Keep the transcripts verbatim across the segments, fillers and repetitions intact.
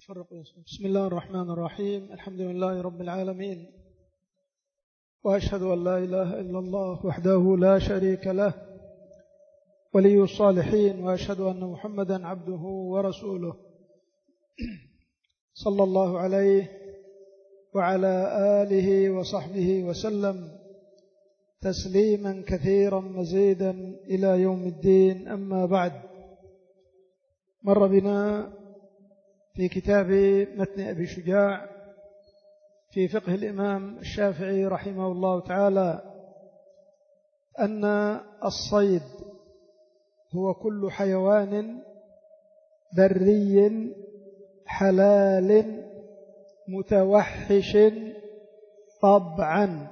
بسم الله الرحمن الرحيم. الحمد لله رب العالمين، وأشهد أن لا إله إلا الله وحده لا شريك له ولي الصالحين، وأشهد أن محمدا عبده ورسوله صلى الله عليه وعلى آله وصحبه وسلم تسليما كثيرا مزيدا إلى يوم الدين. أما بعد، مر بنا في كتاب متن أبي شجاع في فقه الإمام الشافعي رحمه الله تعالى أن الصيد هو كل حيوان بري حلال متوحش طبعا.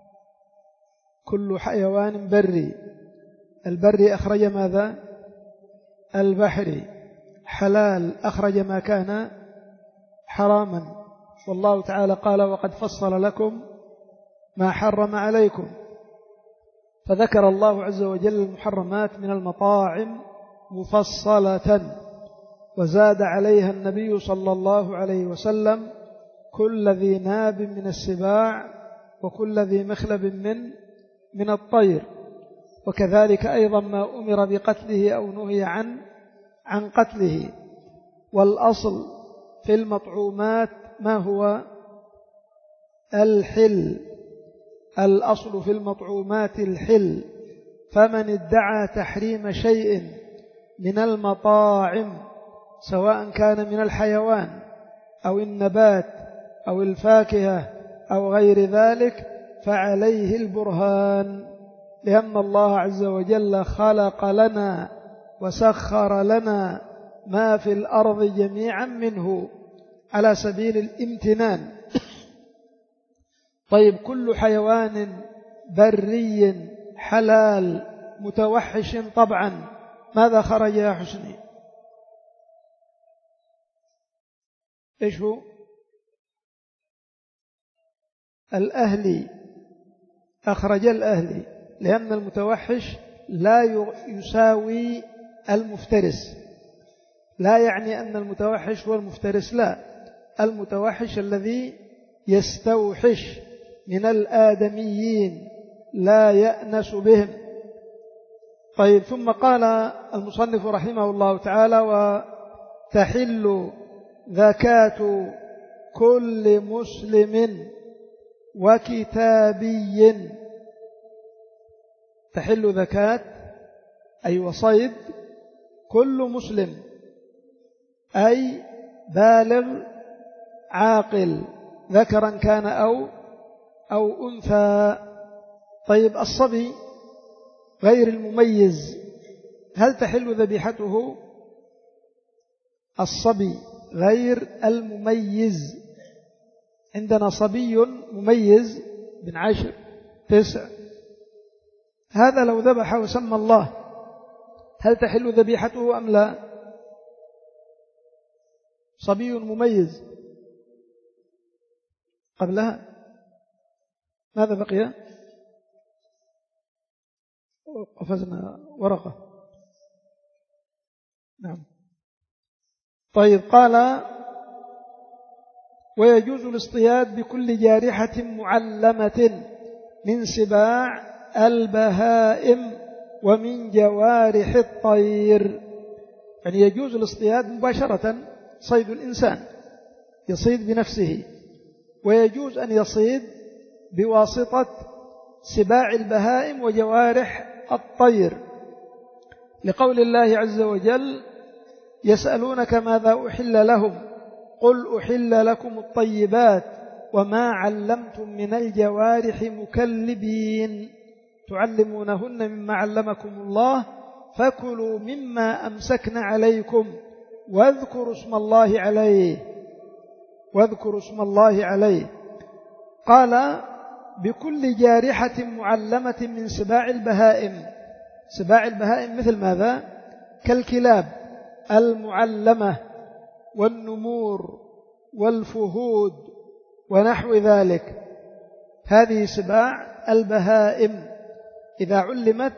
كل حيوان بري، البري أخرج ماذا؟ البحري. حلال أخرج ما كان حراما، والله تعالى قال وقد فصل لكم ما حرم عليكم، فذكر الله عز وجل المحرمات من المطاعم مفصلة، وزاد عليها النبي صلى الله عليه وسلم كل ذي ناب من السباع وكل ذي مخلب من من الطير، وكذلك أيضا ما أمر بقتله أو نهي عن عن قتله. والأصل في المطعومات ما هو؟ الحل. الأصل في المطعومات الحل، فمن ادعى تحريم شيء من المطاعم سواء كان من الحيوان أو النبات أو الفاكهة أو غير ذلك فعليه البرهان، لأن الله عز وجل خلق لنا وسخر لنا ما في الأرض جميعا منه على سبيل الامتنان. طيب، كل حيوان بري حلال متوحش طبعا، ماذا خرج يا حسني؟ إيش هو؟ الأهلي. أخرج الأهلي، لأن المتوحش لا يساوي المفترس. لا يعني أن المتوحش هو المفترس، لا، المتوحش الذي يستوحش من الآدميين لا يأنس بهم. طيب، ثم قال المصنف رحمه الله تعالى وتحل زكاة كل مسلم وكتابي. تحل زكاة أي وصيد كل مسلم، أي بالغ عاقل ذكرا كان أو أو أنثى. طيب، الصبي غير المميز هل تحل ذبيحته؟ الصبي غير المميز، عندنا صبي مميز بن عشر تسع، هذا لو ذبح وسمى الله هل تحل ذبيحته أم لا؟ صبي مميز قبلها ماذا بقي؟ قفزنا ورقة. نعم. طيب، قال ويجوز الاصطياد بكل جارحة معلمة من سباع البهائم ومن جوارح الطير. يعني يجوز الاصطياد مباشرة، صيد الإنسان يصيد بنفسه، ويجوز أن يصيد بواسطة سباع البهائم وجوارح الطير، لقول الله عز وجل يسألونك ماذا أحل لهم قل أحل لكم الطيبات وما علمتم من الجوارح مكلبين تعلمونهن مما علمكم الله فكلوا مما أمسكن عليكم واذكروا اسم الله عليه واذكروا اسم الله عليه. قال بكل جارحة معلمة من سباع البهائم. سباع البهائم مثل ماذا؟ كالكلاب المعلمة والنمور والفهود ونحو ذلك، هذه سباع البهائم إذا علمت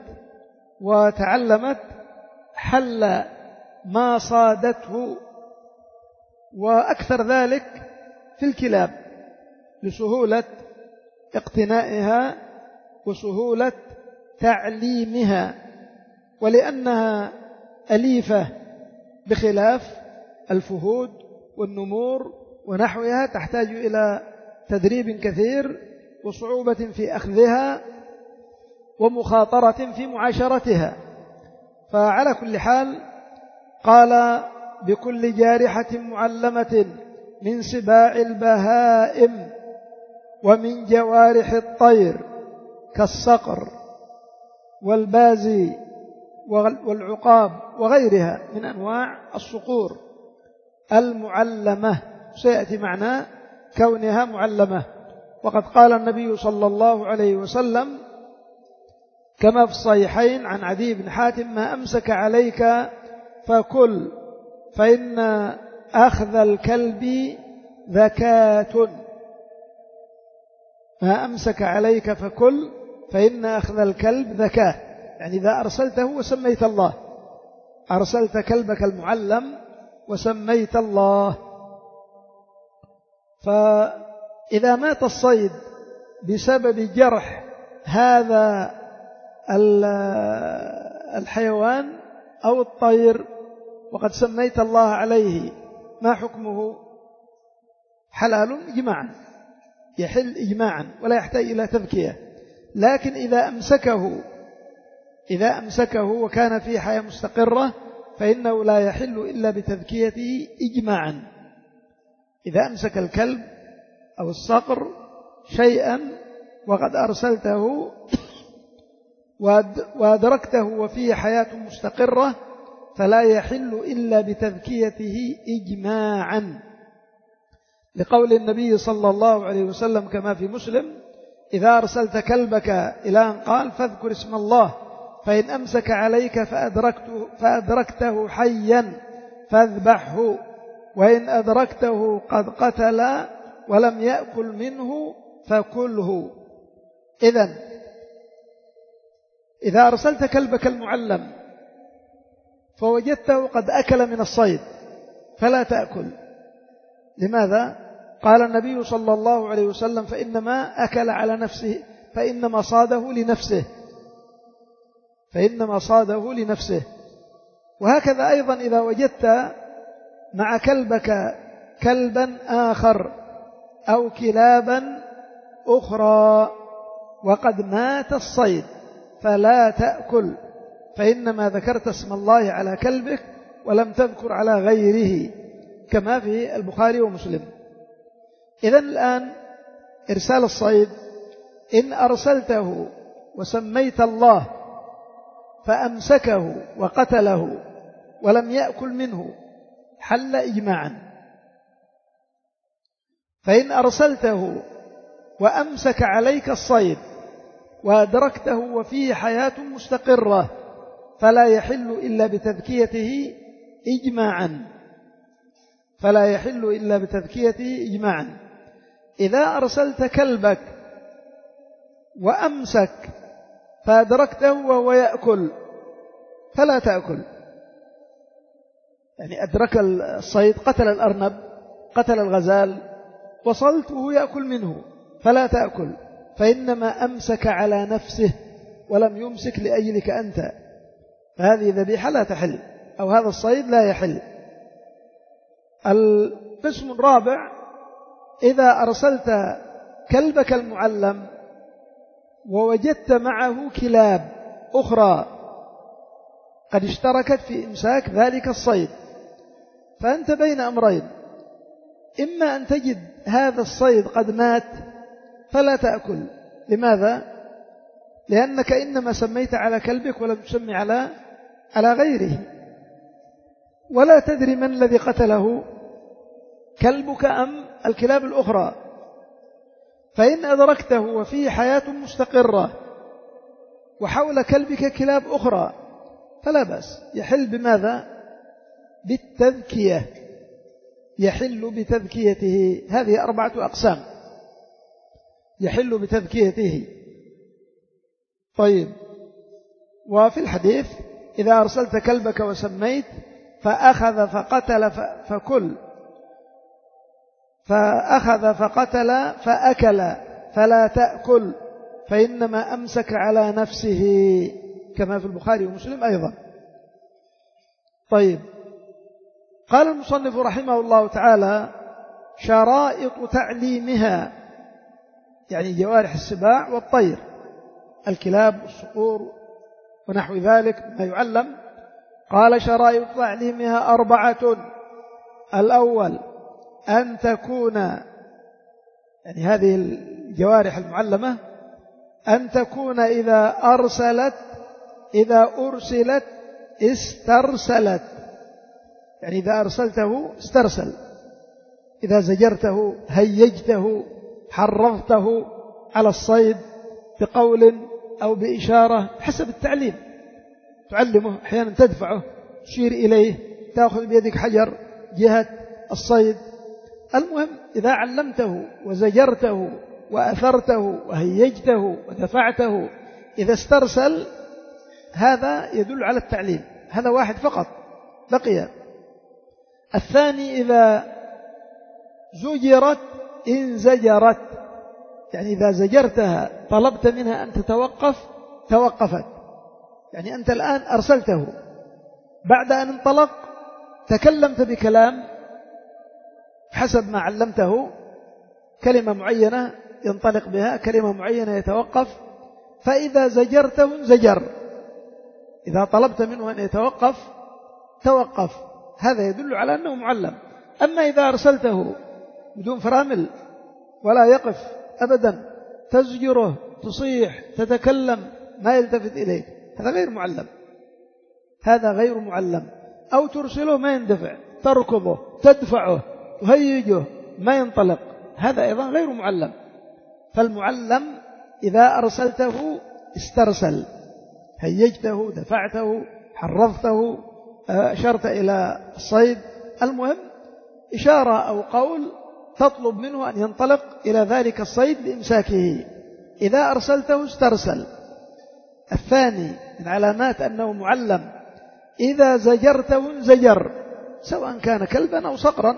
وتعلمت حل ما صادته وأكثر ذلك في الكلاب لسهولة اقتنائها وسهولة تعليمها، ولأنها أليفة بخلاف الفهود والنمور ونحوها، تحتاج إلى تدريب كثير وصعوبة في أخذها ومخاطرة في معاشرتها. فعلى كل حال قال بكل جارحة معلمة من سباع البهائم ومن جوارح الطير كالصقر والبازي والعقاب وغيرها من أنواع الصقور المعلمة، سيأتي معنى كونها معلمة. وقد قال النبي صلى الله عليه وسلم كما في الصحيحين عن عدي بن حاتم: ما أمسك عليك فكل فإن أخذ الكلب ذكاة. ما أمسك عليك فكل فإن أخذ الكلب ذكاة، يعني إذا أرسلته وسميت الله، أرسلت كلبك المعلم وسميت الله. فإذا مات الصيد بسبب جرح هذا الحيوان أو الطير وقد سميت الله عليه، ما حكمه؟ حلال إجماعا، يحل إجماعا ولا يحتاج إلى تذكية. لكن إذا أمسكه إذا أمسكه وكان في حياة مستقرة فإنه لا يحل إلا بتذكيته إجماعا. إذا أمسك الكلب أو الصقر شيئا وقد أرسلته وأدركته وفيه حياة مستقرة فلا يحل إلا بتذكيته إجماعا، لقول النبي صلى الله عليه وسلم كما في مسلم: إذا أرسلت كلبك إلى أن قال فاذكر اسم الله، فإن أمسك عليك فأدركته, فأدركته حيا فاذبحه، وإن أدركته قد قتل ولم يأكل منه فكله. إذن إذا أرسلت كلبك المعلم فوجدته قد أكل من الصيد فلا تأكل. لماذا؟ قال النبي صلى الله عليه وسلم: فإنما أكل على نفسه، فإنما صاده لنفسه فإنما صاده لنفسه. وهكذا أيضا إذا وجدت مع كلبك كلبا آخر أو كلابا أخرى وقد مات الصيد فلا تأكل، فإنما ذكرت اسم الله على كلبك ولم تذكر على غيره، كما في البخاري ومسلم. إذن الآن إرسال الصيد إن أرسلته وسميت الله فأمسكه وقتله ولم يأكل منه حل إجماعا. فإن أرسلته وأمسك عليك الصيد وأدركته وفيه حياة مستقرة فلا يحل إلا بتذكيته إجماعا فلا يحل إلا بتذكيته إجماعا. إذا أرسلت كلبك وأمسك فأدركته وهو يأكل فلا تأكل، يعني أدرك الصيد، قتل الأرنب، قتل الغزال، وصلت وهو يأكل منه فلا تأكل، فإنما أمسك على نفسه ولم يمسك لأجلك أنت، فهذه ذبيحة لا تحل، أو هذا الصيد لا يحل. القسم الرابع: إذا أرسلت كلبك المعلم ووجدت معه كلاب أخرى قد اشتركت في إمساك ذلك الصيد، فأنت بين أمرين: إما أن تجد هذا الصيد قد مات فلا تأكل. لماذا؟ لأنك إنما سميت على كلبك ولم تسمي على على غيره، ولا تدري من الذي قتله، كلبك أم الكلاب الأخرى. فإن أدركته وفيه حياة مستقرة وحول كلبك كلاب أخرى فلا بأس، يحل بماذا؟ بالتذكية، يحل بتذكيته. هذه أربعة أقسام، يحل بتذكيته. طيب، وفي الحديث: إذا أرسلت كلبك وسميت فأخذ فقتل فكل، فأخذ فقتل فأكل فلا تأكل فإنما أمسك على نفسه، كما في البخاري ومسلم أيضا. طيب، قال المصنف رحمه الله تعالى: شرائط تعليمها، يعني جوارح السباع والطير، الكلاب والصقور ونحو ذلك ما يعلم. قال: شرائط تعليمها أربعة. الأول أن تكون، يعني هذه الجوارح المعلمة، أن تكون إذا أرسلت إذا أرسلت استرسلت، يعني إذا أرسلته استرسل، إذا زجرته هيجته حرضته على الصيد بقول أو بإشارة حسب التعليم، تعلمه، أحيانا تدفعه، تشير إليه، تأخذ بيدك حجر جهة الصيد. المهم إذا علمته وزجرته وأثرته وهيجته ودفعته إذا استرسل، هذا يدل على التعليم. هذا واحد فقط بقي. الثاني إذا زجرت انزجرت، يعني إذا زجرتها طلبت منها أن تتوقف توقفت، يعني أنت الآن أرسلته، بعد أن انطلق تكلمت بكلام حسب ما علمته، كلمة معينة ينطلق بها، كلمة معينة يتوقف، فإذا زجرته زجر، إذا طلبت منه أن يتوقف توقف، هذا يدل على أنه معلم. أما إذا أرسلته بدون فرامل ولا يقف أبدا، تزجره، تصيح، تتكلم، ما يلتفت إليك، هذا غير معلم، هذا غير معلم. أو ترسله ما يندفع، تركضه، تدفعه، تهيجه، ما ينطلق، هذا أيضا غير معلم. فالمعلم إذا أرسلته استرسل، هيجته، دفعته، حرضته، أشرت إلى الصيد، المهم إشارة أو قول تطلب منه أن ينطلق إلى ذلك الصيد لإمساكه. إذا أرسلته استرسل. الثاني من علامات أنه معلم إذا زجرته انزجر، سواء كان كلبا أو صقرا،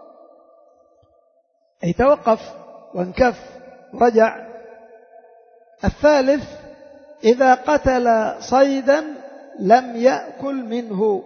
أي توقف وانكف ورجع. الثالث إذا قتل صيدا لم يأكل منه،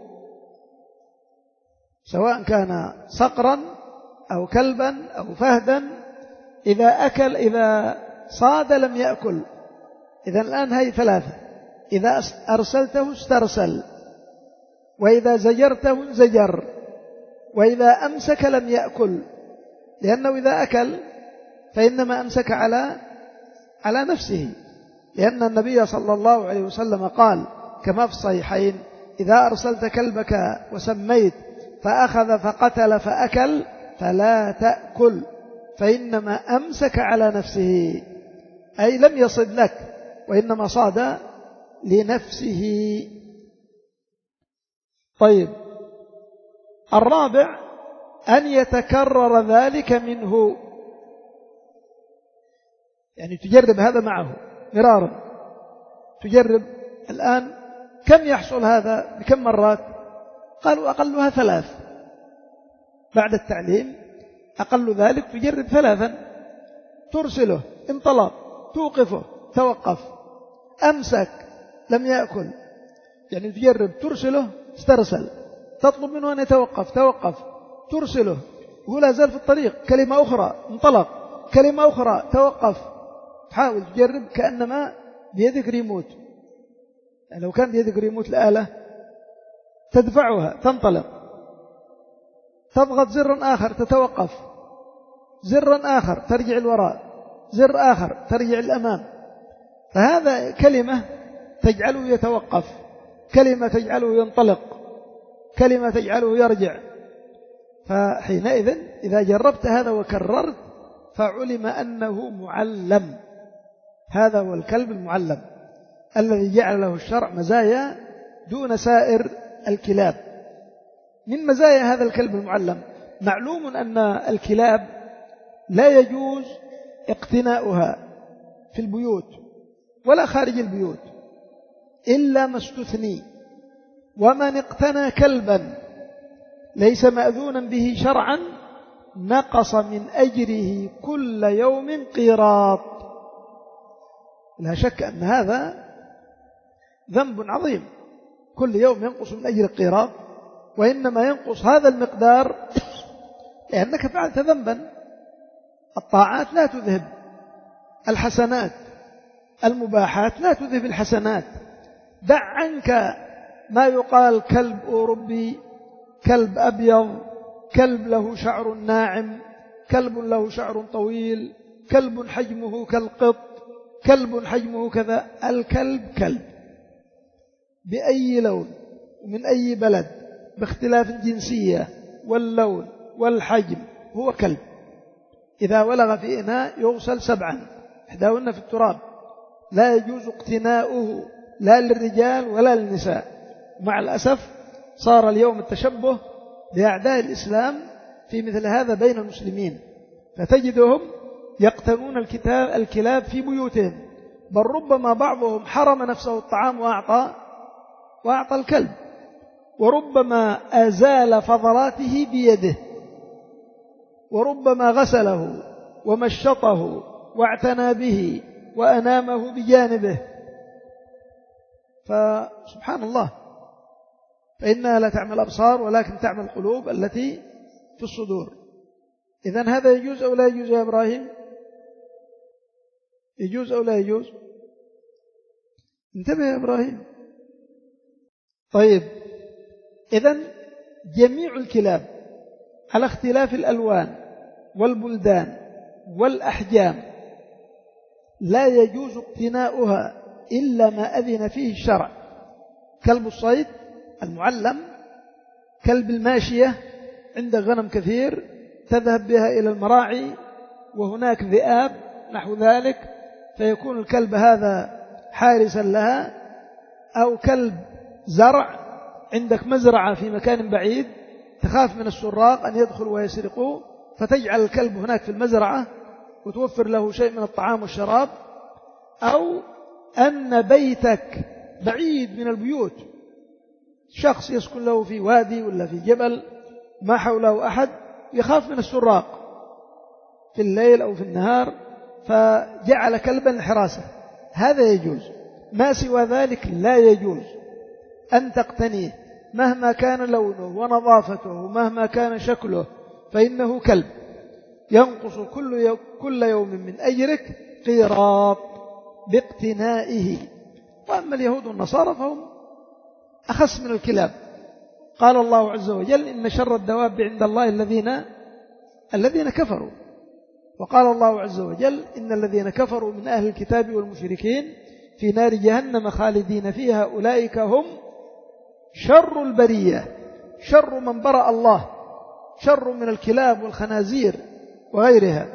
سواء كان صقرا أو كلبا أو فهدا، إذا أكل إذا صاد لم يأكل. إذا الآن هي ثلاثة: إذا أرسلته استرسل، وإذا زجرته زجر، وإذا أمسك لم يأكل، لأنه إذا أكل فإنما أمسك على على نفسه، لأن النبي صلى الله عليه وسلم قال كما في الصحيحين: إذا أرسلت كلبك وسميت فأخذ فقتل فأكل فلا تأكل، فإنما أمسك على نفسه، أي لم يصد لك وإنما صاد لنفسه. طيب، الرابع أن يتكرر ذلك منه، يعني تجرب هذا معه مرارا، تجرب الآن كم يحصل هذا بكم مرات؟ قالوا أقلها ثلاث، بعد التعليم أقل ذلك تجرب ثلاثا، ترسله انطلق، توقفه توقف، أمسك لم يأكل، يعني تجرب، ترسله استرسل، تطلب منه أن يتوقف توقف، ترسله هو لا زال في الطريق، كلمة أخرى انطلق، كلمة أخرى توقف، تحاول تجرب كأنما بيدك ريموت، يعني لو كان بيدك ريموت الآلة تدفعها تنطلق، تضغط زرا آخر تتوقف، زرا آخر ترجع الوراء، زر آخر ترجع الأمام. فهذا كلمة تجعله يتوقف، كلمة تجعله ينطلق، كلمة تجعله يرجع. فحينئذ إذا جربت هذا وكررت فعلم أنه معلم. هذا هو الكلب المعلم الذي جعل له الشرع مزايا دون سائر الكلاب. من مزايا هذا الكلب المعلم: معلوم أن الكلاب لا يجوز اقتناؤها في البيوت ولا خارج البيوت إلا ما استثني، ومن اقتنى كلبا ليس مأذونا به شرعا نقص من أجره كل يوم قيراط. لا شك أن هذا ذنب عظيم، كل يوم ينقص من أجر قيراط، وإنما ينقص هذا المقدار لأنك فعلت ذنبا. الطاعات لا تذهب الحسنات، المباحات لا تذهب الحسنات. دع عنك ما يقال كلب أوروبي، كلب أبيض، كلب له شعر ناعم، كلب له شعر طويل، كلب حجمه كالقط، كلب حجمه كذا. الكلب كلب بأي لون ومن أي بلد باختلاف الجنسية واللون والحجم هو كلب. إذا ولغ في إناء يغسل سبعا، إحداهن في التراب، لا يجوز اقتناؤه لا للرجال ولا للنساء. مع الأسف صار اليوم التشبه بأعداء الإسلام في مثل هذا بين المسلمين، فتجدهم يقتنون الكتاب الكلاب في بيوتهم، بل ربما بعضهم حرم نفسه الطعام وأعطى وأعطى الكلب، وربما أزال فضلاته بيده، وربما غسله ومشطه واعتنى به وأنامه بجانبه. فسبحان الله، فإنها لا تعمل الأبصار ولكن تعمل القلوب التي في الصدور. إذن هذا يجوز أو لا يجوز يا إبراهيم؟ يجوز أو لا يجوز؟ انتبه يا إبراهيم. طيب، إذن جميع الكلاب على اختلاف الألوان والبلدان والأحجام لا يجوز اقتناؤها إلا ما أذن فيه الشرع. كلب الصيد المعلم، كلب الماشية، عند غنم كثير تذهب بها إلى المراعي وهناك ذئاب نحو ذلك، فيكون الكلب هذا حارسا لها. أو كلب زرع، عندك مزرعة في مكان بعيد تخاف من السراق أن يدخل ويسرقوه، فتجعل الكلب هناك في المزرعة وتوفر له شيء من الطعام والشراب. أو أن بيتك بعيد من البيوت، شخص يسكن له في وادي ولا في جبل ما حوله أحد، يخاف من السراق في الليل أو في النهار، فجعل كلبا لحراسة، هذا يجوز. ما سوى ذلك لا يجوز أن تقتنيه مهما كان لونه ونظافته ومهما كان شكله، فإنه كلب ينقص كل كل يوم من أجرك قيراط باقتنائه. وأما اليهود والنصارى فهم أخص من الكلاب. قال الله عز وجل: إن شر الدواب عند الله الذين الذين كفروا. وقال الله عز وجل: إن الذين كفروا من أهل الكتاب والمشركين في نار جهنم خالدين فيها أولئك هم شر البرية، شر من برأ الله، شر من الكلاب والخنازير وغيرها.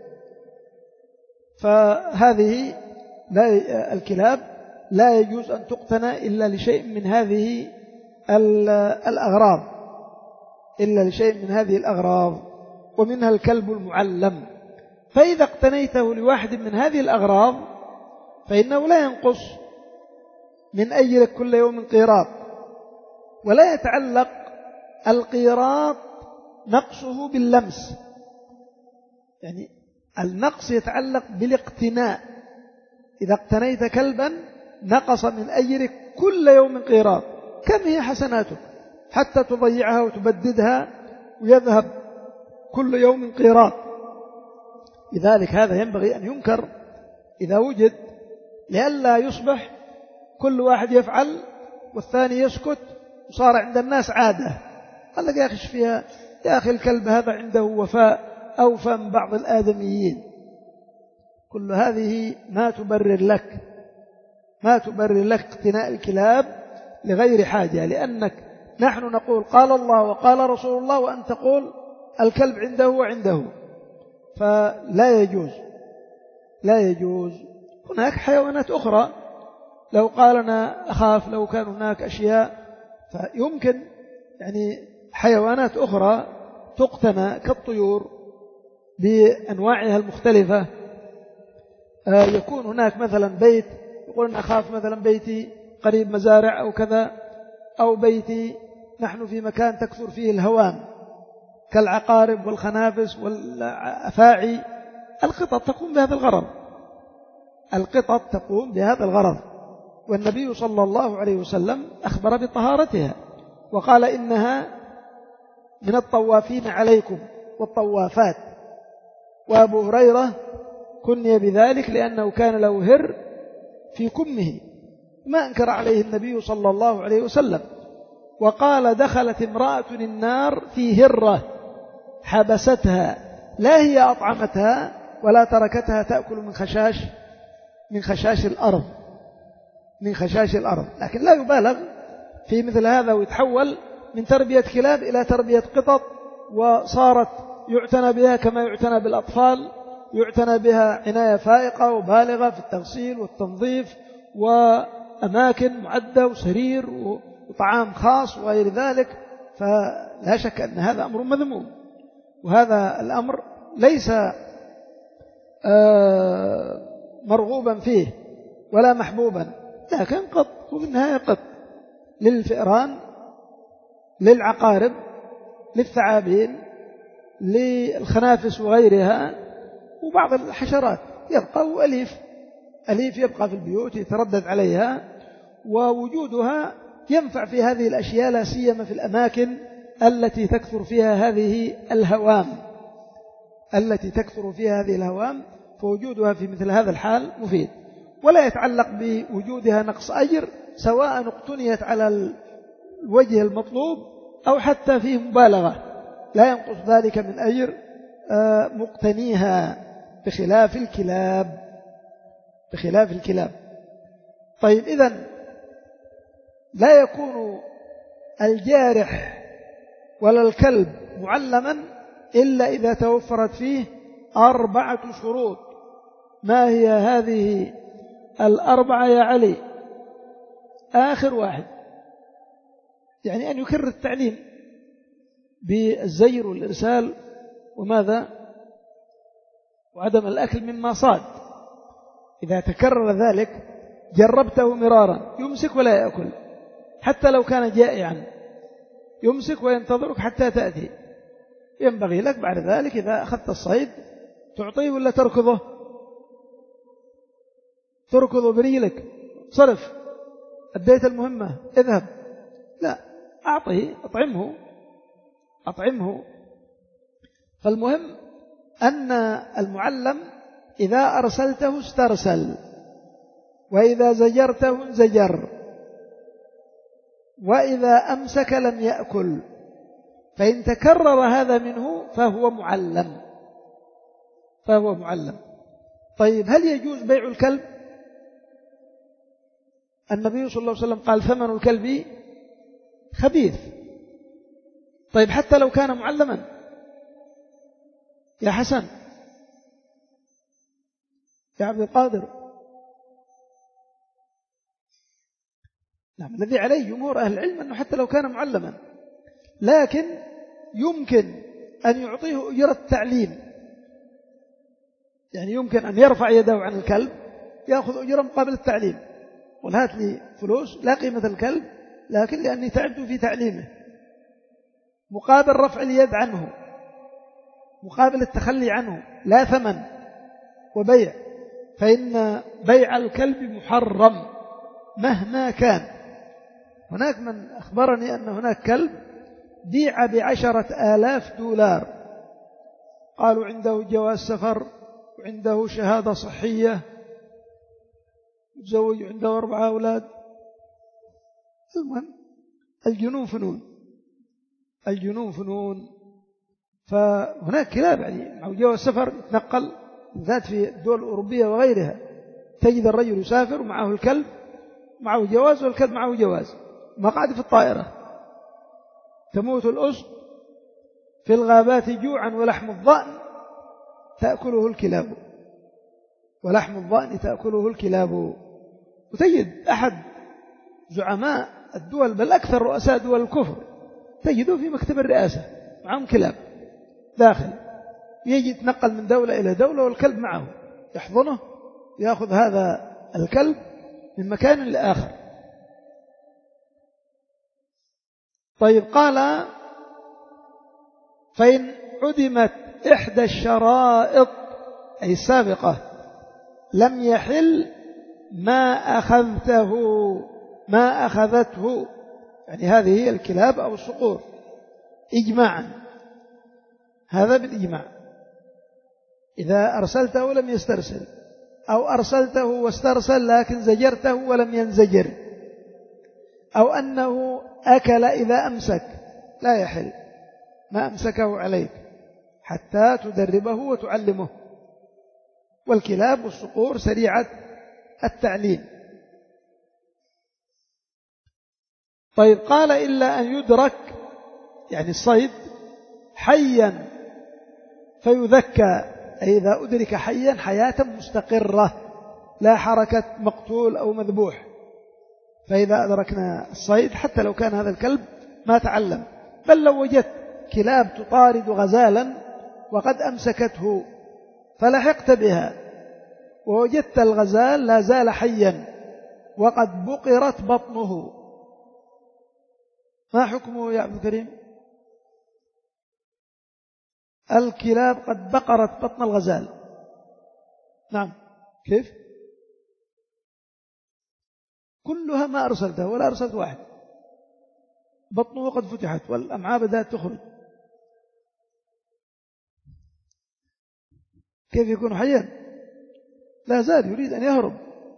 فهذه لا الكلاب لا يجوز أن تقتنى إلا لشيء من هذه الأغراض، إلا لشيء من هذه الأغراض، ومنها الكلب المعلم. فإذا اقتنيته لواحد من هذه الأغراض فإنه لا ينقص من أجرك كل يوم قيراط، ولا يتعلق القيراط نقصه باللمس، يعني النقص يتعلق بالاقتناء. إذا اقتنيت كلبا نقص من أجرك كل يوم قيراط. كم هي حسناتك حتى تضيعها وتبددها ويذهب كل يوم قيراط؟ لذلك هذا ينبغي أن ينكر إذا وجد، لئلا يصبح كل واحد يفعل والثاني يسكت وصار عند الناس عادة. قال لك يا أخي فيها، يا أخي الكلب هذا عنده وفاء أوفى من بعض الآدميين. كل هذه ما تبرر لك ما تبرر لك اقتناء الكلاب لغير حاجة، لأنك نحن نقول قال الله وقال رسول الله، وأن تقول الكلب عنده وعنده، فلا يجوز لا يجوز. هناك حيوانات أخرى لو قال أنا أخاف لو كان هناك أشياء، فيمكن يعني حيوانات أخرى تقتنى كالطيور بأنواعها المختلفة. يكون هناك مثلا بيت يقول أنا أخاف مثلا بيتي قريب مزارع أو كذا، أو بيتي نحن في مكان تكثر فيه الهوام كالعقارب والخنافس والأفاعي. القطط تقوم بهذا الغرض، القطط تقوم بهذا الغرض، والنبي صلى الله عليه وسلم أخبر بطهارتها وقال إنها من الطوافين عليكم والطوافات. وأبو هريرة كني بذلك لأنه كان له هر في كمه، ما أنكر عليه النبي صلى الله عليه وسلم. وقال دخلت امرأة النار في هرة حبستها، لا هي أطعمتها ولا تركتها تأكل من خشاش من خشاش الأرض من خشاش الأرض لكن لا يبالغ في مثل هذا، ويتحول من تربية كلاب إلى تربية قطط، وصارت يعتنى بها كما يعتنى بالأطفال، يعتنى بها عناية فائقة وبالغة في التغسيل والتنظيف، وأماكن معدة وسرير وطعام خاص وغير ذلك. فلا شك أن هذا أمر مذموم، وهذا الأمر ليس مرغوبا فيه ولا محبوبا، لكن قط، وفي النهاية قط للفئران، للعقارب، للثعابين، للخنافس وغيرها، وبعض الحشرات يبقى أليف أليف يبقى في البيوت يتردد عليها، ووجودها ينفع في هذه الأشياء، لا سيما في الأماكن التي تكثر فيها هذه الهوام التي تكثر فيها هذه الهوام فوجودها في مثل هذا الحال مفيد، ولا يتعلق بوجودها نقص أجر، سواء اقتنيت على الوجه المطلوب أو حتى فيه مبالغة، لا ينقص ذلك من أجر مقتنيها، بخلاف الكلاب بخلاف الكلاب. طيب، إذن لا يكون الجارح ولا الكلب معلما إلا إذا توفرت فيه أربعة شروط. ما هي هذه الأربعة يا علي؟ آخر واحد يعني أن يكرر التعليم بالزير والإرسال وماذا وعدم الأكل مما صاد. إذا تكرر ذلك جربته مرارا يمسك ولا يأكل، حتى لو كان جائعا يمسك وينتظرك حتى تأتي. ينبغي لك بعد ذلك إذا أخذت الصيد تعطيه ولا تركضه تركضه بريلك، صرف، أديت المهمة، اذهب. لا، أعطه، أطعمه أطعمه فالمهم أن المعلم إذا أرسلته استرسل، وإذا زجرته زجر، وإذا أمسك لم يأكل. فإن تكرر هذا منه فهو معلم فهو معلم طيب، هل يجوز بيع الكلب؟ النبي صلى الله عليه وسلم قال ثمن الكلب خبيث. طيب، حتى لو كان معلما يا حسن يا عبد القادر، نعم، الذي عليه جمهور أهل العلم أنه حتى لو كان معلما، لكن يمكن أن يعطيه أجرة تعليم، يعني يمكن أن يرفع يده عن الكلب يأخذ أجرة مقابل التعليم، قل هات لي فلوس لا قيمة الكلب لكن لأني تعبت في تعليمه، مقابل رفع اليد عنه، مقابل التخلي عنه، لا ثمن وبيع. فإن بيع الكلب محرم مهما كان. هناك من أخبرني أن هناك كلب بيع بعشرة آلاف دولار، قالوا عنده جواز سفر وعنده شهادة صحية، متزوج عنده أربعة أولاد. المهم الجنون فنون الجنون فنون فهناك كلاب يعني معه جواز سفر يتنقل، بالذات في الدول الأوروبية وغيرها، تجد الرجل يسافر ومعه الكلب، معه جواز والكلب معه جواز، مقعد في الطائرة. تموت الأسد في الغابات جوعا ولحم الضأن تأكله الكلاب ولحم الضأن تأكله الكلاب. وتجد أحد زعماء الدول بل أكثر رؤساء دول الكفر تجده في مكتب الرئاسة معهم كلاب داخل، يجي يتنقل من دولة إلى دولة والكلب معه، يحضنه يأخذ هذا الكلب من مكان لآخر. طيب، قال فإن عدمت إحدى الشرائط أي السابقة لم يحل ما أخذته ما أخذته، يعني هذه الكلاب أو الصقور إجماعا، هذا بالإجماع. إذا أرسلته لم يسترسل، أو أرسلته واسترسل لكن زجرته ولم ينزجر، أو أنه أكل إذا أمسك، لا يحل ما أمسكه عليك حتى تدربه وتعلمه. والكلاب والصقور سريعة التعليم. طيب قال إلا أن يدرك، يعني الصيد حيا فيذكى، أي إذا أدرك حيا حياة مستقرة لا حركة مقتول أو مذبوح. فإذا أدركنا الصيد حتى لو كان هذا الكلب ما تعلم، بل لو وجدت كلاب تطارد غزالا وقد أمسكته فلحقت بها ووجدت الغزال لا زال حيا وقد بقرت بطنه، ما حكمه يا عبد الكريم؟ الكلاب قد بقرت بطن الغزال. نعم. كيف؟ كلها ما أرسلته ولا أرسلت واحد، بطنه قد فتحت والأمعاء بدأت تخرج، كيف يكون حيا؟ لا زال يريد أن يهرب.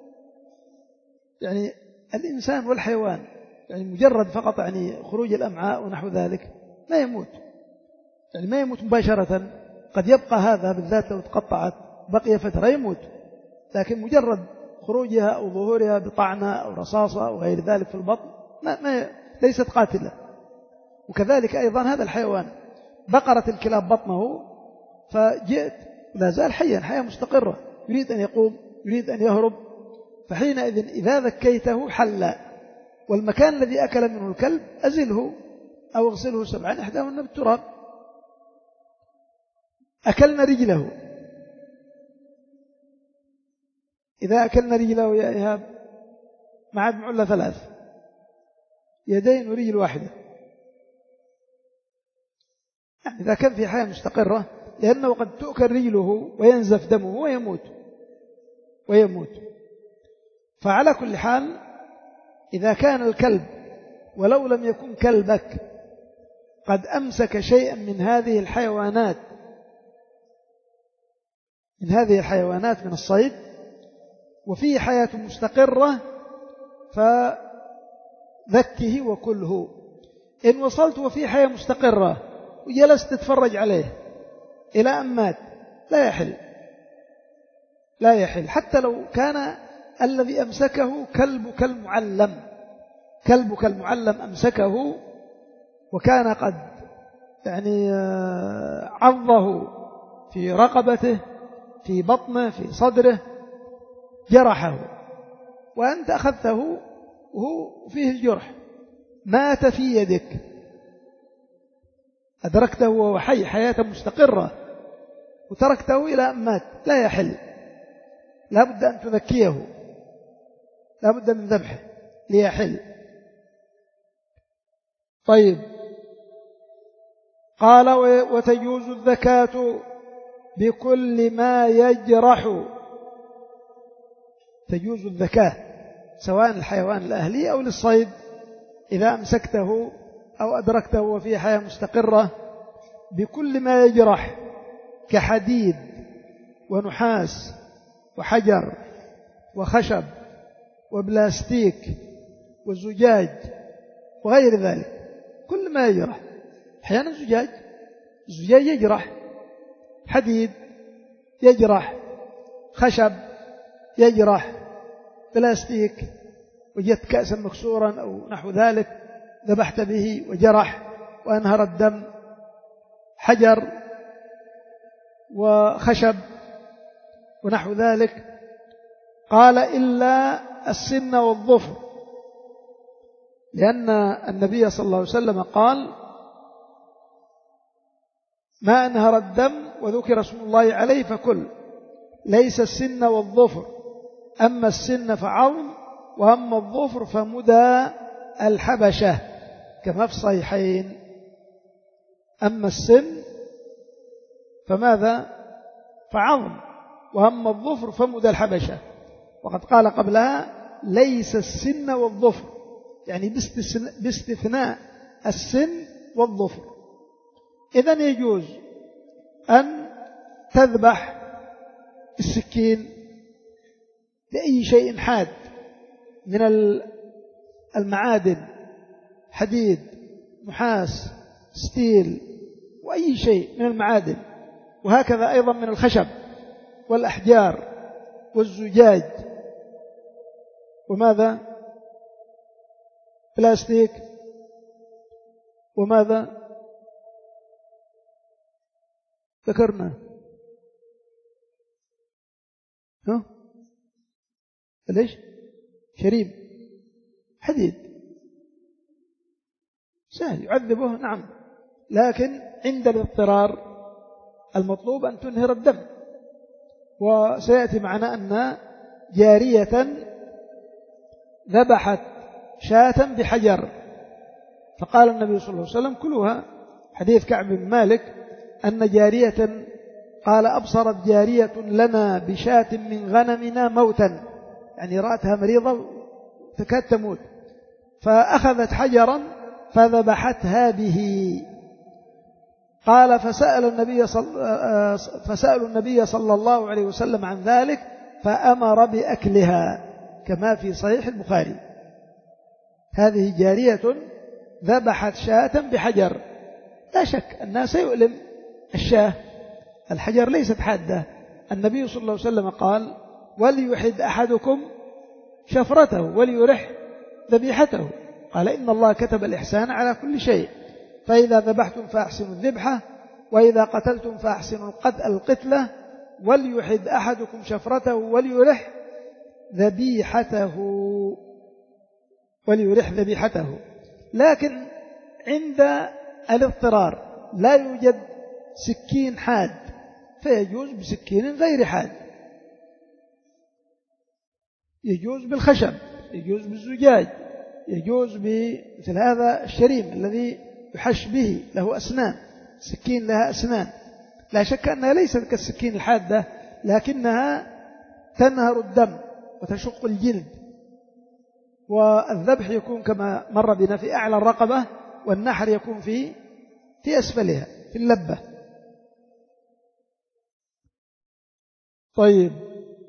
يعني الإنسان والحيوان يعني مجرد فقط يعني خروج الأمعاء ونحو ذلك ما يموت، يعني ما يموت مباشرة. قد يبقى هذا بالذات لو تقطعت بقي فترة يموت، لكن مجرد خروجها أو ظهورها بطعنة أو رصاصة أو غير ذلك في البطن ما ما ليست قاتلة. وكذلك أيضا هذا الحيوان بقرت الكلاب بطنه فجئت لا زال حيا، حياة مستقرة، يريد أن يقوم يريد أن يهرب، فحينئذ إذا ذكيته حل. والمكان الذي أكل منه الكلب أزله أو اغسله سبعا إحداهن بالتراب. أكلنا رجله، إذا أكلنا رجله يا إيهاب ما عاد معله ثلاث يدين ورجل واحدة، يعني إذا كان في حياة مستقرة، لأنه قد تؤكل رجله وينزف دمه ويموت ويموت. فعلى كل حال إذا كان الكلب ولو لم يكن كلبك قد أمسك شيئا من هذه الحيوانات من هذه الحيوانات من الصيد وفيه حياة مستقرة فذكه وكله. إن وصلت وفيه حياة مستقرة وجلست تتفرج عليه إلى أن مات لا يحل لا يحل حتى لو كان الذي أمسكه كلبك المعلم كلبك المعلم أمسكه وكان قد يعني عضه في رقبته في بطنه في صدره جرحه، وأنت أخذته وهو فيه الجرح مات في يدك، أدركته وهو حي حياة مستقرة وتركته إلى أن مات، لا يحل، لا بد أن تذكيه، لا بد من ذبحه ليحل. طيب قال وتجوز الذكاة بكل ما يجرح، تجوز الذكاة سواء الحيوان الأهلي أو للصيد إذا أمسكته أو أدركته وفيه حياة مستقرة بكل ما يجرح كحديد ونحاس وحجر وخشب وبلاستيك والزجاج وغير ذلك، كل ما يجرح. أحيانا الزجاج الزجاج يجرح، حديد يجرح، خشب يجرح، بلاستيك وجدت كأسا مكسورا أو نحو ذلك ذبحت به وجرح وأنهر الدم، حجر وخشب ونحو ذلك. قال إلا السن والظفر، لأن النبي صلى الله عليه وسلم قال ما أنهر الدم وذكر اسم الله عليه فكل، ليس السن والظفر، أما السن فعظم وأما الظفر فمدى الحبشة كما في الصحيحين. أما السن فماذا؟ فعظم. وأما الظفر فمد الحبشة. وقد قال قبلها ليس السن والظفر، يعني باستثناء السن والظفر. إذن يجوز أن تذبح السكين لأي شيء حاد من المعادن، حديد، نحاس، ستيل، وأي شيء من المعادن، وهكذا أيضا من الخشب والأحجار والزجاج وماذا؟ بلاستيك وماذا؟ ذكرنا ها؟ ليش؟ شريم، حديد سهل يعذبه، نعم، لكن عند الاضطرار المطلوب أن تنهر الدم. وسيأتي معنا أن جارية ذبحت شاة بحجر، فقال النبي صلى الله عليه وسلم كلوها. حديث كعب بن مالك أن جارية قال أبصرت جارية لنا بشاة من غنمنا موتا، يعني رأتها مريضة تكاد تموت، فأخذت حجرا فذبحتها به. قال فسأل النبي صلى فسأل النبي صلى الله عليه وسلم عن ذلك فأمر بأكلها، كما في صحيح البخاري. هذه جارية ذبحت شاة بحجر، لا شك أنها سيؤلم الشاة، الحجر ليست حادة. النبي صلى الله عليه وسلم قال وليحد أحدكم شفرته وليرح ذبيحته. قال إن الله كتب الإحسان على كل شيء، فإذا ذبحتم فأحسنوا الذبحة، وإذا قتلتم فأحسنوا القتلة، وليحد أحدكم شفرته وليرح ذبيحته وليرح ذبيحته. لكن عند الاضطرار لا يوجد سكين حاد، فيجوز بسكين غير حاد، يجوز بالخشب، يجوز بالزجاج، يجوز بمثل هذا الشريم الذي يحش به له أسنان، سكين لها أسنان، لا شك أنها ليست كالسكين الحادة، لكنها تنهر الدم وتشق الجلد. والذبح يكون كما مر بنا في أعلى الرقبة، والنحر يكون في في أسفلها في اللبة. طيب،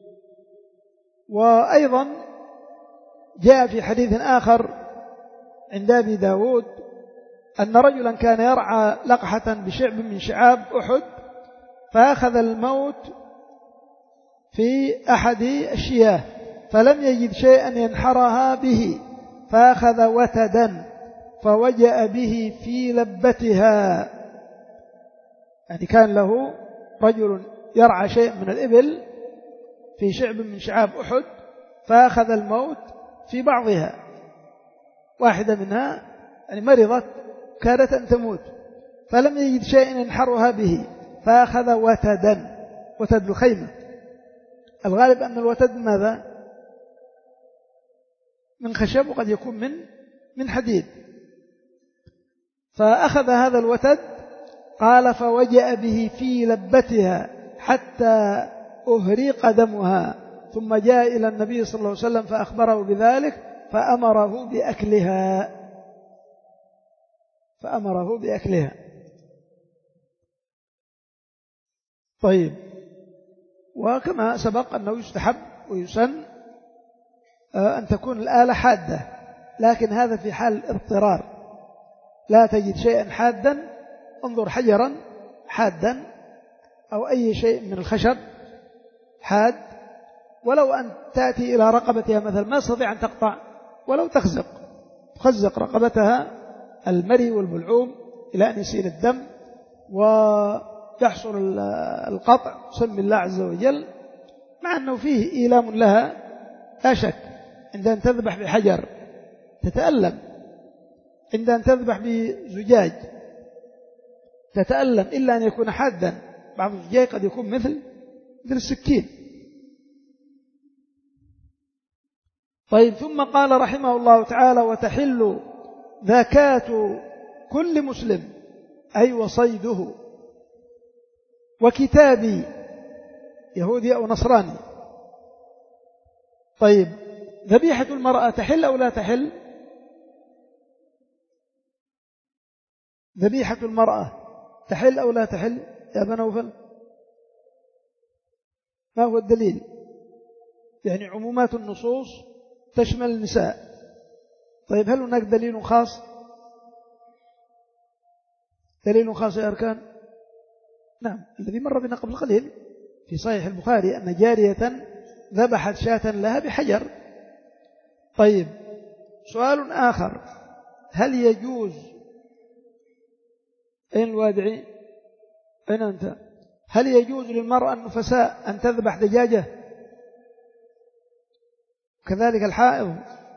وأيضا جاء في حديث آخر عند أبي داود أن رجلا كان يرعى لقحة بشعب من شعاب أحد، فأخذ الموت في أحد الشياه فلم يجد شيئا ينحرها به، فأخذ وتدا فوجأ به في لبتها. يعني كان له رجل يرعى شيء من الإبل في شعب من شعاب أحد، فأخذ الموت في بعضها، واحدة منها يعني مرضت كادت أن تموت، فلم يجد شيء ينحرها به، فأخذ وتدا، وتد الخيمة. الغالب أن الوتد ماذا؟ من خشب، وقد يكون من من حديد. فأخذ هذا الوتد، قال فوجأ به في لبتها حتى أهريق دمها، ثم جاء إلى النبي صلى الله عليه وسلم فأخبره بذلك فأمره بأكلها فأمره بأكلها. طيب، وكما سبق أنه يستحب ويسن أن تكون الآلة حادة، لكن هذا في حال اضطرار، لا تجد شيئا حادا، انظر حجرا حادا أو أي شيء من الخشب حاد، ولو أن تأتي إلى رقبتها مثلا ما تستطيع أن تقطع، ولو تخزق تخزق رقبتها المري والبلعوم إلى أن يسيل الدم ويحصل القطع، سمي الله عز وجل، مع أنه فيه إيلام لها لا شك. عند أن تذبح بحجر تتألم، عند أن تذبح بزجاج تتألم، إلا أن يكون حادا. بعض الزجاج قد يكون مثل مثل السكين. طيب، ثم قال رحمه الله تعالى وتحل ذكاة كل مسلم، أي وصيده. وكتابي يهودي أو نصراني. طيب ذبيحة المرأة تحل أو لا تحل؟ ذبيحة المرأة تحل أو لا تحل يا أبا نوفل؟ ما هو الدليل؟ يعني عمومات النصوص تشمل النساء. طيب هل هناك دليل خاص؟ دليل خاص يا أركان؟ نعم، الذي مر بنا قبل قليل في صحيح البخاري أن جارية ذبحت شاة لها بحجر. طيب سؤال آخر، هل يجوز، أين الوادعي؟ أين أنت؟ هل يجوز للمرأة النفساء أن تذبح دجاجة؟ كذلك الحائض،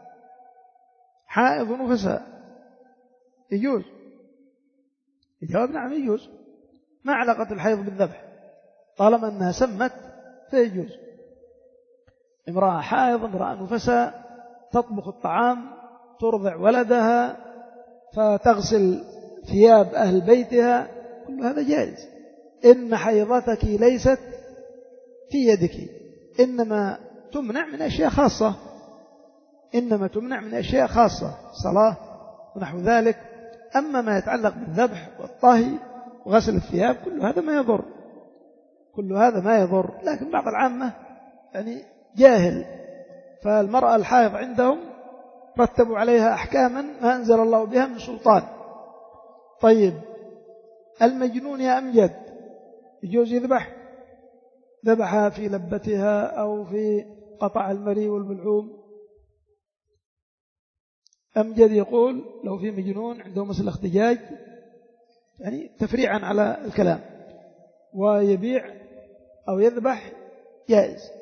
حائض ونفساء يجوز؟ الجواب نعم يجوز. ما علاقة الحيض بالذبح؟ طالما أنها سمت فيجوز. امرأة حائض، امرأة نفساء، تطبخ الطعام، ترضع ولدها، فتغسل ثياب أهل بيتها، كل هذا جائز. إن حيضتك ليست في يدك، إنما تمنع من أشياء خاصة، إنما تمنع من أشياء خاصة، صلاة ونحو ذلك. أما ما يتعلق بالذبح والطهي وغسل الثياب كل هذا ما يضر، كل هذا ما يضر. لكن بعض العامة يعني جاهل، فالمرأة الحائض عندهم رتبوا عليها أحكاما ما أنزل الله بها من سلطان. طيب المجنون يا أمجد يجوز يذبح؟ ذبحها في لبتها أو في قطع المري والبلعوم. أمجد يقول لو في مجنون عنده مثل اختجاج، يعني تفريعا على الكلام، ويبيع أو يذبح جائز.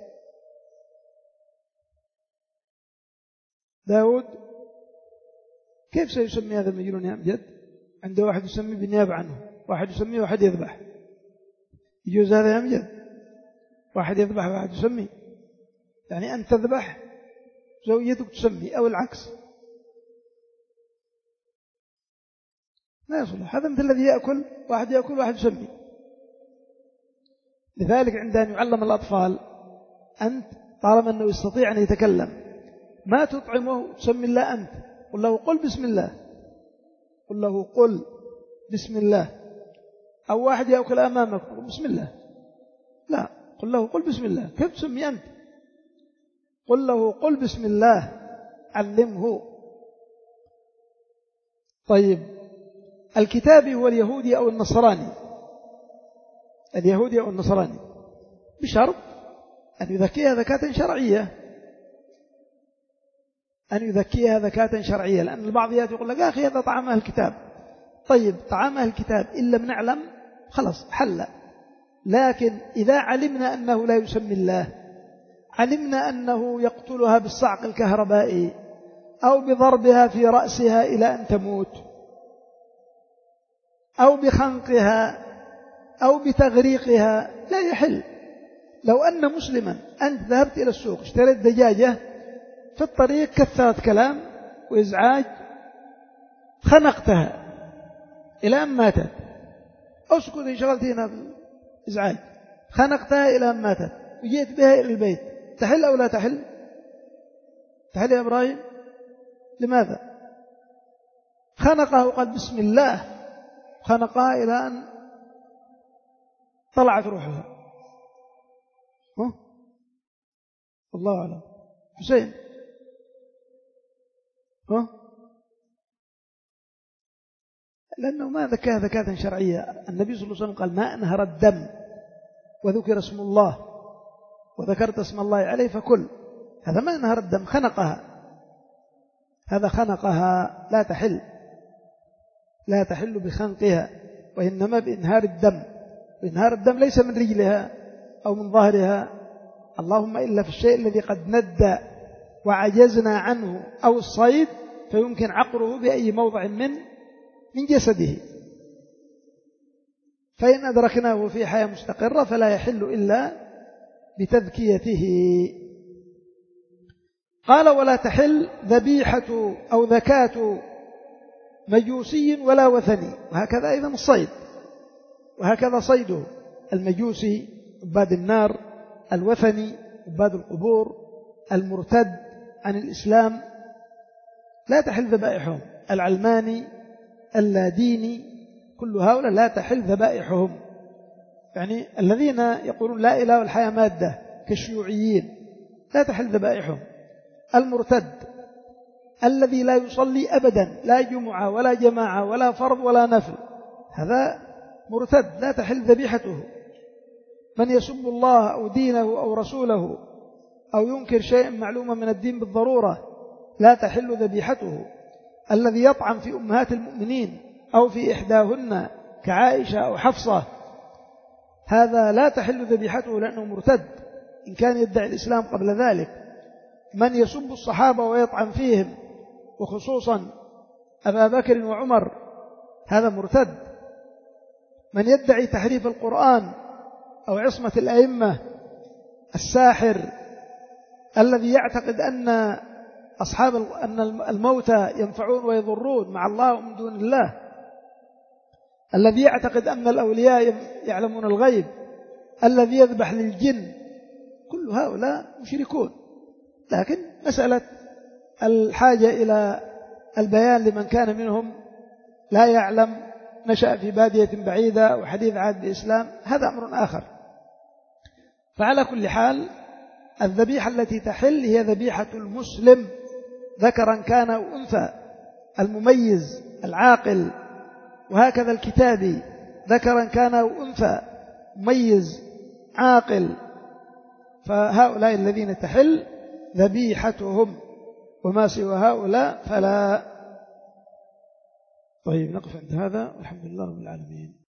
داود كيف سيسمي هذا المجنون يا أمجد؟ عنده واحد يسميه بالنيابة عنه، واحد يسميه واحد يذبح. يجوز هذا يا أمجد؟ واحد يذبح واحد يسمي، يعني أنت تذبح زوجتك تسمي أو العكس، لا يصلح. هذا مثل الذي يأكل، واحد يأكل واحد يسمي. لذلك عندما يعلم الأطفال أنت طالما أنه يستطيع أن يتكلم ما تطعمه تسمي الله أنت، قل له قل بسم الله، قل له قل بسم الله. أو واحد يأكل أمامك قل بسم الله، لا، قل له قل بسم الله. كيف تسمي أنت؟ قل له قل بسم الله، علمه. طيب الكتابي هو اليهودي أو النصراني، اليهودي أو النصراني بشرط أن يذكيها زكاة شرعية، أن يذكيها زكاة شرعية. لأن البعض يأتي يقول لك يا أخي هذا طعام أهل الكتاب. طيب طعام أهل الكتاب إن لم نعلم خلص حل، لكن إذا علمنا أنه لا يسمي الله، علمنا أنه يقتلها بالصعق الكهربائي أو بضربها في رأسها إلى أن تموت أو بخنقها أو بتغريقها، لا يحل. لو أن مسلما أنت ذهبت إلى السوق اشتريت دجاجة، في الطريق كثرت كلام وإزعاج، خنقتها إلى أن ماتت، أسكت انشغلت هنا بالإزعاج، خنقتها إلى أن ماتت وجيت بها إلى البيت، تحل أو لا تحل؟ تحل يا إبراهيم؟ لماذا؟ خنقها وقال بسم الله، خنقها إلى أن طلعت روحها. ها؟ الله أعلم. حسين ها؟ لأنه ما ذكاها ذكاة شرعية. النبي صلى الله عليه وسلم قال ما أنهر الدم وذكر اسم الله وذكرت اسم الله عليه فكل، هذا ما أنهر الدم، خنقها، هذا خنقها، لا تحل، لا تحل بخنقها، وإنما بإنهار الدم. وإنهار الدم ليس من رجلها أو من ظهرها، اللهم إلا في الشيء الذي قد ندى وعجزنا عنه أو الصيد، فيمكن عقره بأي موضع من من جسده، فإن أدركناه في حياة مستقرة فلا يحل إلا بتذكيته. قال ولا تحل ذبيحة أو ذكاة مجوسي ولا وثني، وهكذا أيضا الصيد، وهكذا صيده المجوسي عباد النار، الوثني عباد القبور، المرتد عن الإسلام لا تحل ذبائحهم، العلماني، اللاديني، كل هؤلاء لا تحل ذبائحهم. يعني الذين يقولون لا إله والحياة مادة كالشيوعيين لا تحل ذبائحهم. المرتد الذي لا يصلي أبدا، لا جمعة ولا جماعة ولا فرض ولا نفل، هذا مرتد لا تحل ذبيحته. من يسب الله أو دينه أو رسوله أو ينكر شيئا معلوما من الدين بالضرورة لا تحل ذبيحته. الذي يطعن في أمهات المؤمنين أو في إحداهن كعائشة أو حفصة هذا لا تحل ذبيحته لأنه مرتد إن كان يدعي الإسلام قبل ذلك. من يسب الصحابة ويطعن فيهم وخصوصا أبا بكر وعمر هذا مرتد. من يدعي تحريف القرآن أو عصمة الأئمة، الساحر الذي يعتقد أن أصحاب أن الموتى ينفعون ويضرون مع الله ومن دون الله، الذي يعتقد أن الأولياء يعلمون الغيب، الذي يذبح للجن، كل هؤلاء مشركون. لكن مسألة الحاجة إلى البيان لمن كان منهم لا يعلم، نشأ في بادية بعيدة أو حديث عهد بالإسلام، هذا أمر آخر. فعلى كل حال الذبيحة التي تحل هي ذبيحة المسلم ذكرا كان أو أنثى، المميز العاقل، وهكذا الكتابي ذكرا كان أو أنثى مميز عاقل. فهؤلاء الذين تحل ذبيحتهم، وما سوى هؤلاء فلا. طيب نقف عند هذا والحمد لله رب العالمين.